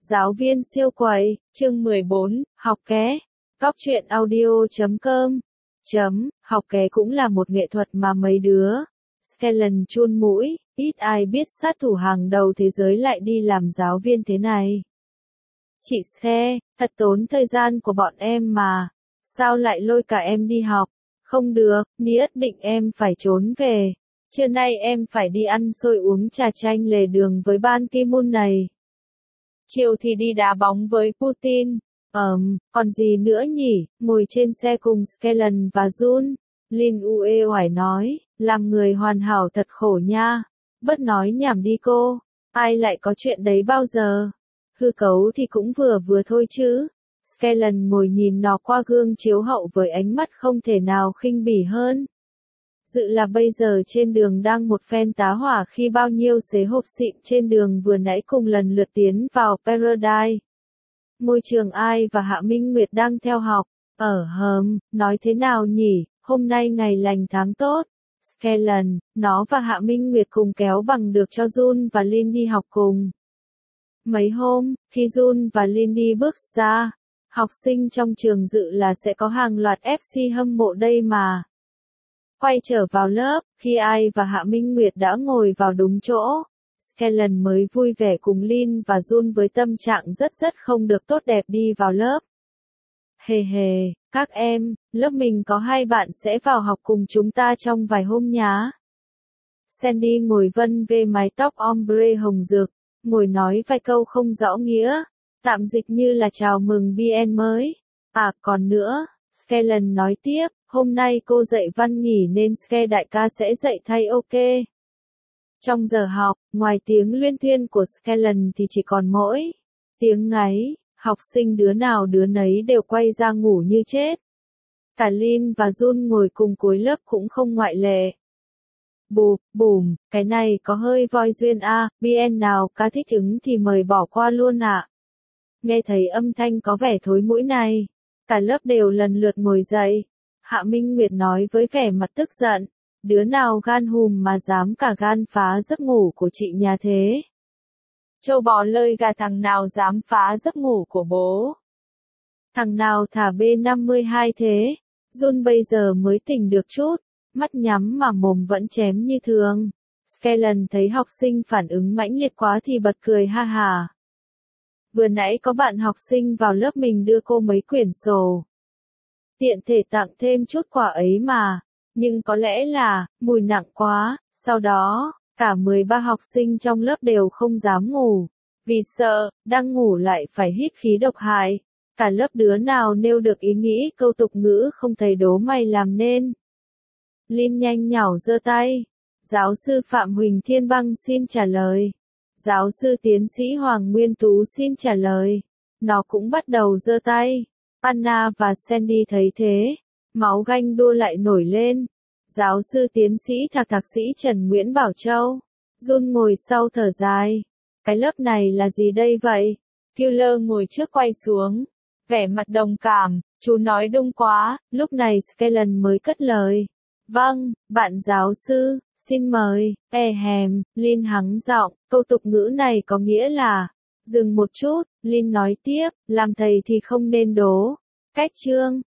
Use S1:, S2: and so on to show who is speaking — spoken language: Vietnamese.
S1: Giáo viên siêu quậy, chương 14, học ké. Góc truyện audio.com. Học ké cũng là một nghệ thuật mà mấy đứa Skellen chun mũi, ít ai biết sát thủ hàng đầu thế giới lại đi làm giáo viên thế này. Chị Ske, thật tốn thời gian của bọn em mà. Sao lại lôi cả em đi học? Không được, nhất định em phải trốn về. Trưa nay em phải đi ăn xôi uống trà chanh lề đường với Ban Ki-moon này. Chiều thì đi đá bóng với Putin. Còn gì nữa nhỉ? Ngồi trên xe cùng Skellen và Jun. Lin uể oải nói, làm người hoàn hảo thật khổ nha. Bớt nói nhảm đi cô. Ai lại có chuyện đấy bao giờ? Hư cấu thì cũng vừa vừa thôi chứ. Skellen ngồi nhìn nó qua gương chiếu hậu với ánh mắt không thể nào khinh bỉ hơn. Dự là bây giờ trên đường đang một phen tá hỏa khi bao nhiêu xế hộp xịn trên đường vừa nãy cùng lần lượt tiến vào Paradise. Môi trường Ai và Hạ Minh Nguyệt đang theo học. Nói thế nào nhỉ, hôm nay ngày lành tháng tốt. Skellen, nó và Hạ Minh Nguyệt cùng kéo bằng được cho Jun và Lin đi học cùng. Mấy hôm, khi Jun và Lin đi bước ra, học sinh trong trường dự là sẽ có hàng loạt FC hâm mộ đây mà. Quay trở vào lớp, khi Ai và Hạ Minh Nguyệt đã ngồi vào đúng chỗ, Skellen mới vui vẻ cùng Lin và Jun với tâm trạng rất không được tốt đẹp đi vào lớp. Hề, các em, lớp mình có 2 bạn sẽ vào học cùng chúng ta trong vài hôm nhá. Sandy ngồi vân về mái tóc ombre hồng rực, ngồi nói vài câu không rõ nghĩa, tạm dịch như là chào mừng BN mới. Còn nữa, Skellen nói tiếp, hôm nay cô dạy văn nghỉ nên Ske đại ca sẽ dạy thay ok. Trong giờ học, ngoài tiếng luyên thuyên của Skellen thì chỉ còn mỗi tiếng ngáy, học sinh đứa nào đứa nấy đều quay ra ngủ như chết. Cả Lin và Jun ngồi cùng cuối lớp cũng không ngoại lệ. Bùm, cái này có hơi voi duyên BN nào ca thích ứng thì mời bỏ qua luôn ạ. Nghe thấy âm thanh có vẻ thối mũi này, cả lớp đều lần lượt ngồi dậy. Hạ Minh Nguyệt nói với vẻ mặt tức giận, đứa nào gan hùm mà dám cả gan phá giấc ngủ của chị nhà thế. Châu bò lơi gà, thằng nào dám phá giấc ngủ của bố. Thằng nào thả B52 thế. Jun bây giờ mới tỉnh được chút, mắt nhắm mà mồm vẫn chém như thường. Skellen thấy học sinh phản ứng mãnh liệt quá thì bật cười ha hà. Vừa nãy có bạn học sinh vào lớp mình đưa cô mấy quyển sổ. Tiện thể tặng thêm chút quà ấy mà, nhưng có lẽ là, mùi nặng quá, sau đó, cả 13 học sinh trong lớp đều không dám ngủ, vì sợ, đang ngủ lại phải hít khí độc hại. Cả lớp đứa nào nêu được ý nghĩ câu tục ngữ không thầy đố mày làm nên. Lin nhanh nhảu giơ tay. Giáo sư Phạm Huỳnh Thiên Băng xin trả lời. Giáo sư tiến sĩ Hoàng Nguyên Tú xin trả lời. Nó cũng bắt đầu giơ tay. Anna và Sandy thấy thế, máu ganh đua lại nổi lên. Giáo sư tiến sĩ thạc sĩ Trần Nguyễn Bảo Châu. Jun ngồi sau thở dài. Cái lớp này là gì đây vậy? Killer ngồi trước quay xuống. Vẻ mặt đồng cảm, chú nói đúng quá. Lúc này Skellen mới cất lời. Vâng, bạn giáo sư, xin mời. Lin hắng giọng, câu tục ngữ này có nghĩa là. Dừng một chút, Lin nói tiếp, làm thầy thì không nên đố. Cách chương,